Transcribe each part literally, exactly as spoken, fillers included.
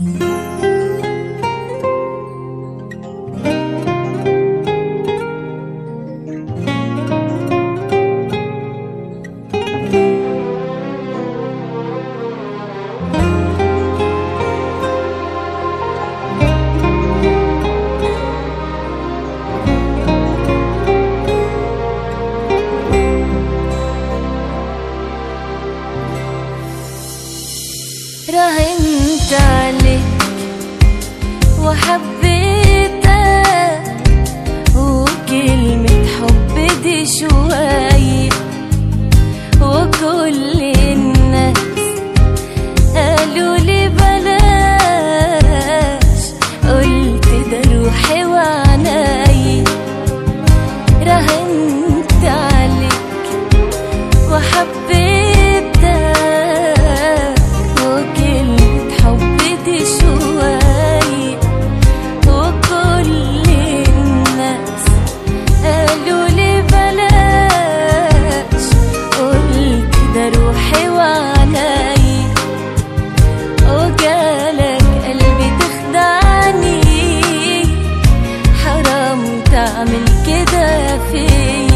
راهنت عليك وحبيتك، وكلمة حب دي شوية، وكل الناس قالوا لي بلاش، قلت ده روحي وعناي. راهنت عليك وحبيتك، تعمل كده فيا.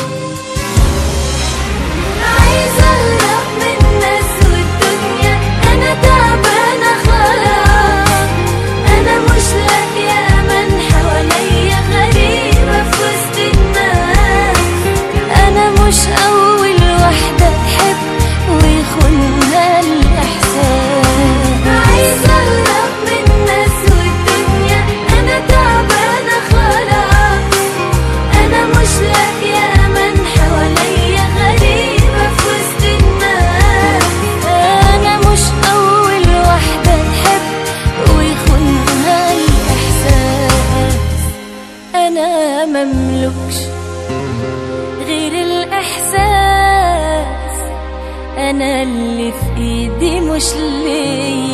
عايزة أهرب من الناس والدنيا، أنا تعبانة خلاص، أنا مش لاقية أمان حواليا، غريبة في وسط الناس، أنا مش أول واحدة تحب ويخونها الإحساس. عايزة أهرب من الناس والدنيا، أنا تعبانة خلاص، أنا مش لاقية أمان حواليا، غريبة في وسط الناس، أنا مش أول واحدة تحب ويخونها الإحساس. أنا مملكش غير الإحساس، أنا اللي في إيدي مش ليا.